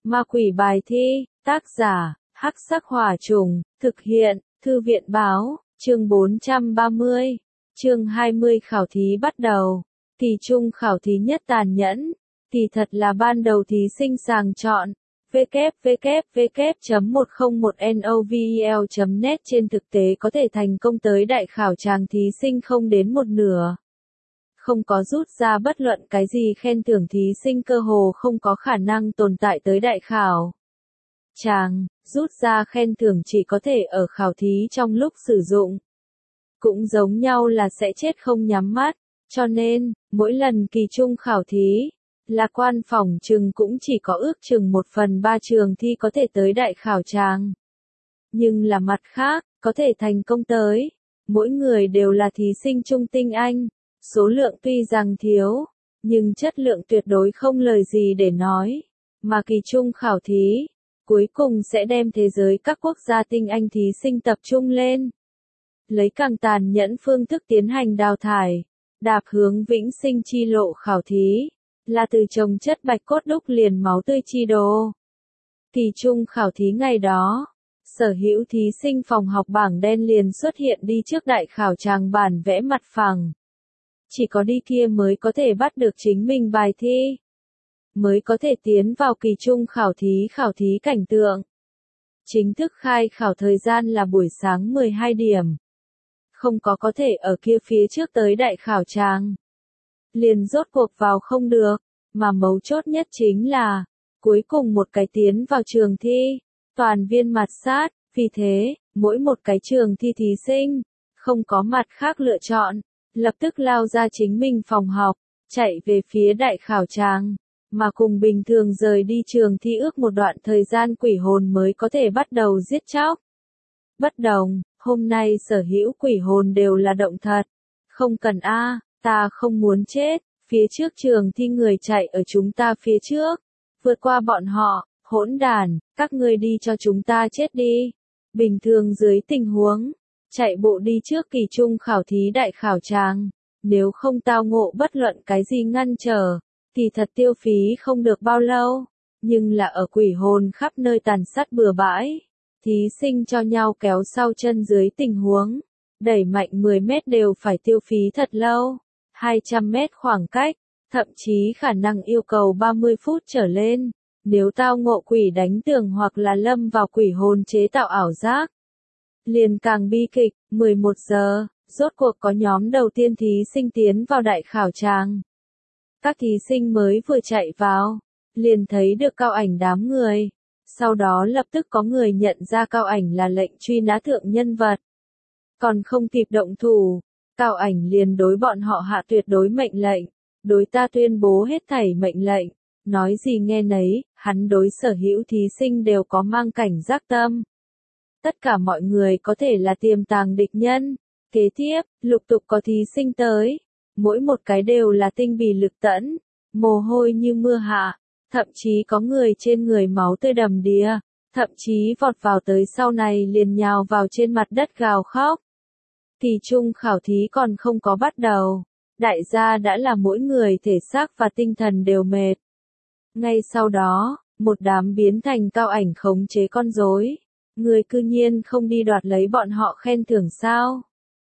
Ma quỷ bài thi, tác giả, Hắc Sắc Hỏa Trùng, thực hiện, Thư viện Báo, chương 430, chương 20 khảo thí bắt đầu. Kỳ trung khảo thí nhất tàn nhẫn, kỳ thật là ban đầu thí sinh sàng chọn. www.101novel.net trên thực tế có thể thành công tới đại khảo chàng thí sinh không đến một nửa. Không có rút ra bất luận cái gì khen thưởng, thí sinh cơ hồ không có khả năng tồn tại tới đại khảo chàng, rút ra khen thưởng chỉ có thể ở khảo thí trong lúc sử dụng. Cũng giống nhau là sẽ chết không nhắm mắt, cho nên, mỗi lần kỳ trung khảo thí, là quan phỏng chừng cũng chỉ có ước chừng 1/3 trường thi có thể tới đại khảo chàng. Nhưng là mặt khác, có thể thành công tới, mỗi người đều là thí sinh trung tinh anh, số lượng tuy rằng thiếu, nhưng chất lượng tuyệt đối không lời gì để nói, mà kỳ trung khảo thí, cuối cùng sẽ đem thế giới các quốc gia tinh anh thí sinh tập trung lên. Lấy càng tàn nhẫn phương thức tiến hành đào thải, đạp hướng vĩnh sinh chi lộ khảo thí, là từ trồng chất bạch cốt đúc liền máu tươi chi đồ. Kỳ trung khảo thí ngày đó, sở hữu thí sinh phòng học bảng đen liền xuất hiện đi trước đại khảo chàng bản vẽ mặt phẳng. Chỉ có đi kia mới có thể bắt được chính mình bài thi, mới có thể tiến vào kỳ trung khảo thí cảnh tượng. Chính thức khai khảo thời gian là buổi sáng 12 điểm. Không có thể ở kia phía trước tới đại khảo chàng, liền rốt cuộc vào không được, mà mấu chốt nhất chính là, cuối cùng một cái tiến vào trường thi, toàn viên mặt sát, vì thế, mỗi một cái trường thi thí sinh, không có mặt khác lựa chọn, lập tức lao ra chính mình phòng học, chạy về phía đại khảo chàng, mà cùng bình thường rời đi trường thi ước một đoạn thời gian quỷ hồn mới có thể bắt đầu giết chóc. Bất đồng, hôm nay sở hữu quỷ hồn đều là động thật. Không cần ta không muốn chết, phía trước trường thi người chạy ở chúng ta phía trước, vượt qua bọn họ, hỗn đản, các ngươi đi cho chúng ta chết đi. Bình thường dưới tình huống, chạy bộ đi trước kỳ trung khảo thí đại khảo chàng, nếu không tao ngộ bất luận cái gì ngăn trở, thì thật tiêu phí không được bao lâu, nhưng là ở quỷ hồn khắp nơi tàn sát bừa bãi, thí sinh cho nhau kéo sau chân dưới tình huống, đẩy mạnh 10 mét đều phải tiêu phí thật lâu, 200 mét khoảng cách, thậm chí khả năng yêu cầu 30 phút trở lên, nếu tao ngộ quỷ đánh tường hoặc là lâm vào quỷ hồn chế tạo ảo giác. Liền càng bi kịch, 11 giờ, rốt cuộc có nhóm đầu tiên thí sinh tiến vào đại khảo chàng. Các thí sinh mới vừa chạy vào, liền thấy được Cao Ảnh đám người. Sau đó lập tức có người nhận ra Cao Ảnh là lệnh truy nã thượng nhân vật. Còn không kịp động thủ, Cao Ảnh liền đối bọn họ hạ tuyệt đối mệnh lệnh, đối ta tuyên bố hết thảy mệnh lệnh, nói gì nghe nấy, hắn đối sở hữu thí sinh đều có mang cảnh giác tâm. Tất cả mọi người có thể là tiềm tàng địch nhân. Kế tiếp, lục tục có thí sinh tới, mỗi một cái đều là tinh bì lực tẫn, mồ hôi như mưa hạ. Thậm chí có người trên người máu tươi đầm đìa, thậm chí vọt vào tới sau này liền nhào vào trên mặt đất gào khóc. Kỳ trung khảo thí còn không có bắt đầu, đại gia đã là mỗi người thể xác và tinh thần đều mệt. Ngay sau đó, một đám biến thành Cao Ảnh khống chế con rối, người cư nhiên không đi đoạt lấy bọn họ khen thưởng sao?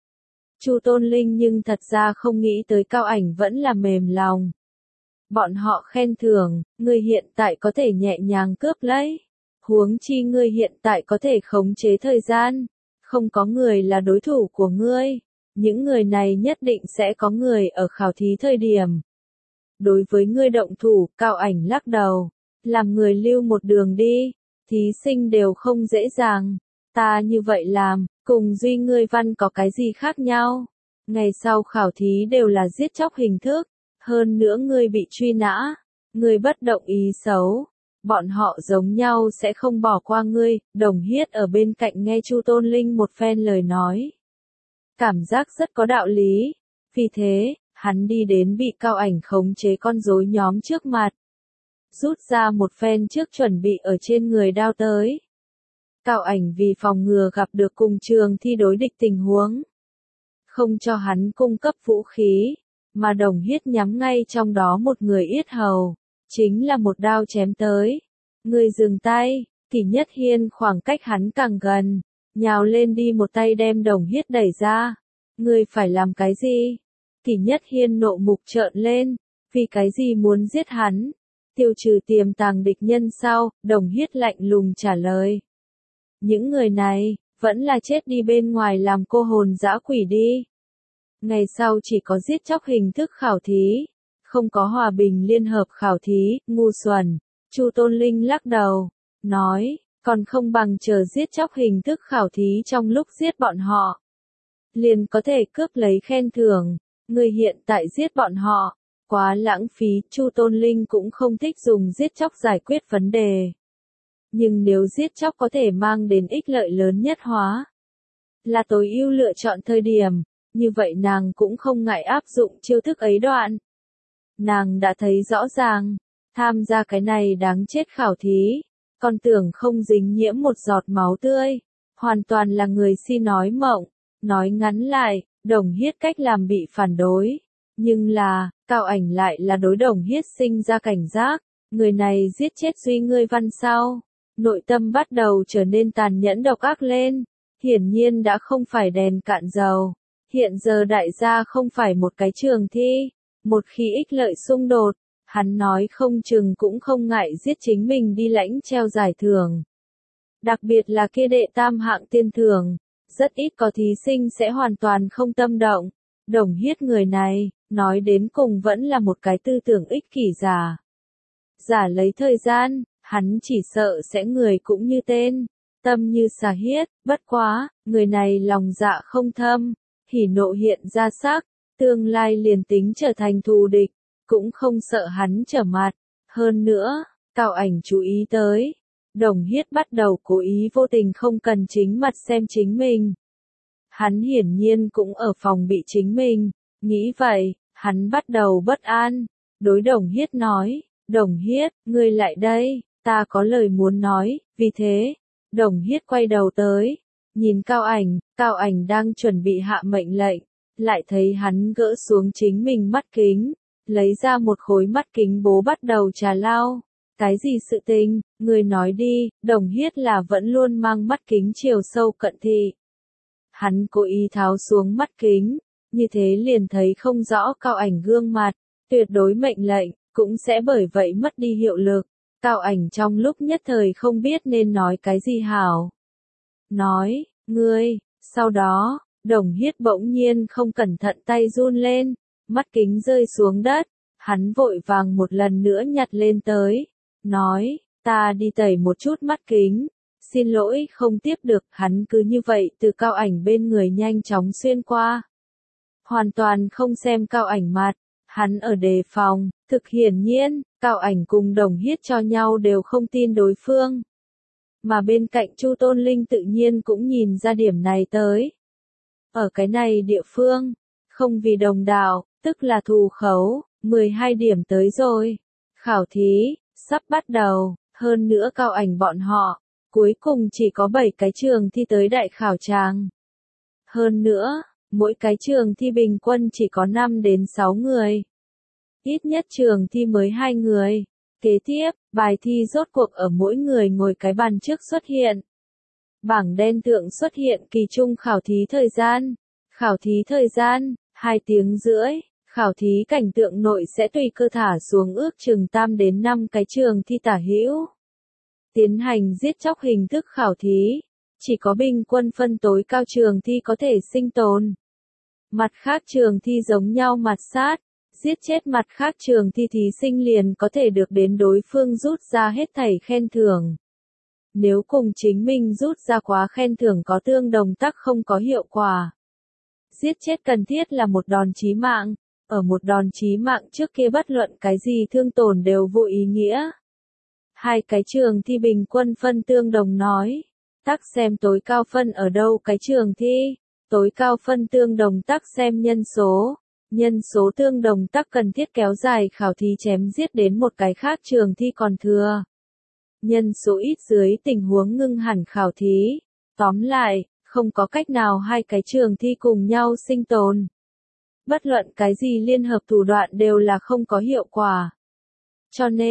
Chu Tôn Linh nhưng thật ra không nghĩ tới Cao Ảnh vẫn là mềm lòng. Bọn họ khen thưởng, ngươi hiện tại có thể nhẹ nhàng cướp lấy. Huống chi ngươi hiện tại có thể khống chế thời gian. Không có người là đối thủ của ngươi. Những người này nhất định sẽ có người ở khảo thí thời điểm. Đối với ngươi động thủ, Cao Ảnh lắc đầu. Làm người lưu một đường đi. Thí sinh đều không dễ dàng. Ta như vậy làm, cùng duy ngươi văn có cái gì khác nhau. Ngày sau khảo thí đều là giết chóc hình thức. Hơn nữa ngươi bị truy nã, ngươi bất động ý xấu, bọn họ giống nhau sẽ không bỏ qua ngươi. Đồng Hiết ở bên cạnh nghe Chu Tôn Linh một phen lời nói, cảm giác rất có đạo lý, vì thế, hắn đi đến bị Cao Ảnh khống chế con rối nhóm trước mặt, rút ra một phen trước chuẩn bị ở trên người đao tới. Cao Ảnh vì phòng ngừa gặp được cùng trường thi đối địch tình huống, không cho hắn cung cấp vũ khí. Mà Đồng Hiết nhắm ngay trong đó một người yết hầu, chính là một đao chém tới. Ngươi dừng tay, Kỷ Nhất Hiên khoảng cách hắn càng gần, nhào lên đi một tay đem Đồng Hiết đẩy ra. Ngươi phải làm cái gì? Kỷ Nhất Hiên nộ mục trợn lên, vì cái gì muốn giết hắn? Tiêu trừ tiềm tàng địch nhân sao? Đồng Hiết lạnh lùng trả lời. Những người này, vẫn là chết đi bên ngoài làm cô hồn dã quỷ đi. Ngày sau chỉ có giết chóc hình thức khảo thí, không có hòa bình liên hợp khảo thí, ngu xuẩn. Chu Tôn Linh lắc đầu, nói, còn không bằng chờ giết chóc hình thức khảo thí trong lúc giết bọn họ. Liền có thể cướp lấy khen thưởng, người hiện tại giết bọn họ, quá lãng phí. Chu Tôn Linh cũng không thích dùng giết chóc giải quyết vấn đề. Nhưng nếu giết chóc có thể mang đến ích lợi lớn nhất hóa, là tối ưu lựa chọn thời điểm, như vậy nàng cũng không ngại áp dụng chiêu thức ấy đoạn. Nàng đã thấy rõ ràng, tham gia cái này đáng chết khảo thí, còn tưởng không dính nhiễm một giọt máu tươi, hoàn toàn là người si nói mộng. Nói ngắn lại, Đồng Hiết cách làm bị phản đối, nhưng là, Cao Ảnh lại là đối Đồng Hiết sinh ra cảnh giác, người này giết chết Duy Ngươi Văn sau, nội tâm bắt đầu trở nên tàn nhẫn độc ác lên, hiển nhiên đã không phải đèn cạn dầu. Hiện giờ đại gia không phải một cái trường thi, một khi ích lợi xung đột, hắn nói không chừng cũng không ngại giết chính mình đi lãnh treo giải thưởng. Đặc biệt là kia đệ tam hạng tiên thưởng, rất ít có thí sinh sẽ hoàn toàn không tâm động. Đồng Hiết người này, nói đến cùng vẫn là một cái tư tưởng ích kỷ giả. Giả lấy thời gian, hắn chỉ sợ sẽ người cũng như tên, tâm như xà hiết, bất quá, người này lòng dạ không thâm, hỉ nộ hiện ra sắc, tương lai liền tính trở thành thù địch, cũng không sợ hắn trở mặt. Hơn nữa, Cao Ảnh chú ý tới, Đồng Hiết bắt đầu cố ý vô tình không cần chính mặt xem chính mình. Hắn hiển nhiên cũng ở phòng bị chính mình, nghĩ vậy, hắn bắt đầu bất an, đối Đồng Hiết nói, Đồng Hiết, ngươi lại đây, ta có lời muốn nói. Vì thế, Đồng Hiết quay đầu tới, nhìn Cao Ảnh đang chuẩn bị hạ mệnh lệnh, lại thấy hắn gỡ xuống chính mình mắt kính, lấy ra một khối mắt kính bố bắt đầu trà lau. Cái gì sự tình, người nói đi. Đồng Hiết là vẫn luôn mang mắt kính chiều sâu cận thị. Hắn cố ý tháo xuống mắt kính, như thế liền thấy không rõ Cao Ảnh gương mặt, tuyệt đối mệnh lệnh, cũng sẽ bởi vậy mất đi hiệu lực. Cao Ảnh trong lúc nhất thời không biết nên nói cái gì hảo. Nói, ngươi, sau đó, Đồng Hiết bỗng nhiên không cẩn thận tay run lên, mắt kính rơi xuống đất, hắn vội vàng một lần nữa nhặt lên tới, nói, ta đi tẩy một chút mắt kính, xin lỗi không tiếp được. Hắn cứ như vậy từ Cao Ảnh bên người nhanh chóng xuyên qua, hoàn toàn không xem Cao Ảnh mặt, hắn ở đề phòng. Thực hiển nhiên, Cao Ảnh cùng Đồng Hiết cho nhau đều không tin đối phương. Mà bên cạnh Chu Tôn Linh tự nhiên cũng nhìn ra điểm này tới. Ở cái này địa phương, không vì đồng đạo, tức là thù khấu, 12 điểm tới rồi. Khảo thí, sắp bắt đầu, hơn nữa Cao Ảnh bọn họ, cuối cùng chỉ có 7 cái trường thi tới đại khảo tràng. Hơn nữa, mỗi cái trường thi bình quân chỉ có 5 đến 6 người. Ít nhất trường thi mới 2 người. Kế tiếp, bài thi rốt cuộc ở mỗi người ngồi cái bàn trước xuất hiện. Bảng đen tượng xuất hiện kỳ trung khảo thí thời gian. Khảo thí thời gian, 2 tiếng rưỡi. Khảo thí cảnh tượng nội sẽ tùy cơ thả xuống ước chừng 3 đến 5 cái trường thi tả hữu. Tiến hành giết chóc hình thức khảo thí. Chỉ có bình quân phân tối cao trường thi có thể sinh tồn. Mặt khác trường thi giống nhau mặt sát. Giết chết mặt khác trường thi thí sinh liền có thể được đến đối phương rút ra hết thảy khen thưởng. Nếu cùng chính mình rút ra quá khen thưởng có tương đồng tắc không có hiệu quả. Giết chết cần thiết là một đòn chí mạng, ở một đòn chí mạng trước kia bất luận cái gì thương tổn đều vô ý nghĩa. 2 cái trường thi bình quân phân tương đồng nói, tắc xem tối cao phân ở đâu cái trường thi, tối cao phân tương đồng tắc xem nhân số. Nhân số tương đồng tắc cần thiết kéo dài khảo thí chém giết đến một cái khác trường thi còn thừa. Nhân số ít dưới tình huống ngưng hẳn khảo thí. Tóm lại, không có cách nào 2 cái trường thi cùng nhau sinh tồn. Bất luận cái gì liên hợp thủ đoạn đều là không có hiệu quả. Cho nên,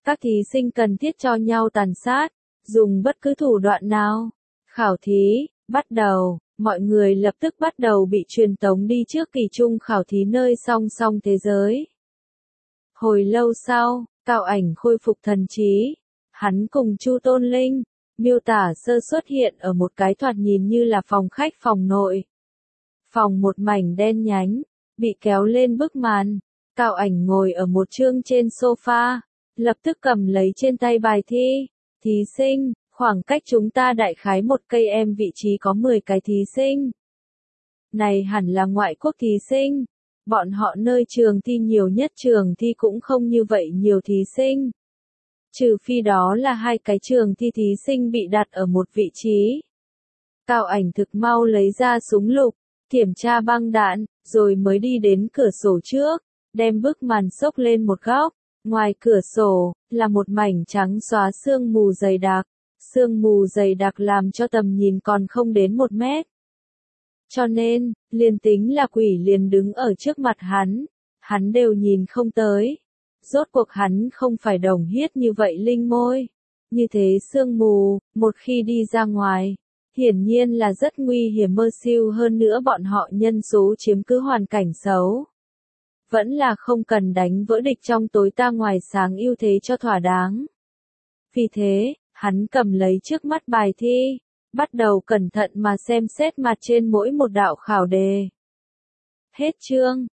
Các thí sinh cần thiết cho nhau tàn sát, dùng bất cứ thủ đoạn nào. Khảo thí, bắt đầu, mọi người lập tức bắt đầu bị truyền tống đi trước kỳ trung khảo thí nơi song song thế giới. Hồi lâu sau, Cao Ảnh khôi phục thần trí. Hắn cùng Chu Tôn Linh, miêu tả sơ xuất hiện ở một cái thoạt nhìn như là phòng khách phòng nội. Phòng một mảnh đen nhánh, bị kéo lên bức màn. Cao Ảnh ngồi ở một chương trên sofa, lập tức cầm lấy trên tay bài thi. Thí sinh, khoảng cách chúng ta đại khái một cây em vị trí có 10 cái thí sinh. Này hẳn là ngoại quốc thí sinh. Bọn họ nơi trường thi nhiều nhất trường thi cũng không như vậy nhiều thí sinh. Trừ phi đó là hai cái trường thi thí sinh bị đặt ở một vị trí. Cao Ảnh thực mau lấy ra súng lục, kiểm tra băng đạn, rồi mới đi đến cửa sổ trước, đem bức màn xốc lên một góc. Ngoài cửa sổ, là một mảnh trắng xóa sương mù dày đặc. Sương mù dày đặc làm cho tầm nhìn còn không đến 1 mét. Cho nên, liền tính là quỷ liền đứng ở trước mặt hắn đều nhìn không tới. Rốt cuộc hắn không phải Đồng Hiết như vậy linh môi. Như thế sương mù, một khi đi ra ngoài, hiển nhiên là rất nguy hiểm mơ siêu hơn nữa bọn họ nhân số chiếm cứ hoàn cảnh xấu. Vẫn là không cần đánh vỡ địch trong tối ta ngoài sáng ưu thế cho thỏa đáng. Vì thế, hắn cầm lấy trước mắt bài thi, bắt đầu cẩn thận mà xem xét mặt trên mỗi một đạo khảo đề. Hết chương.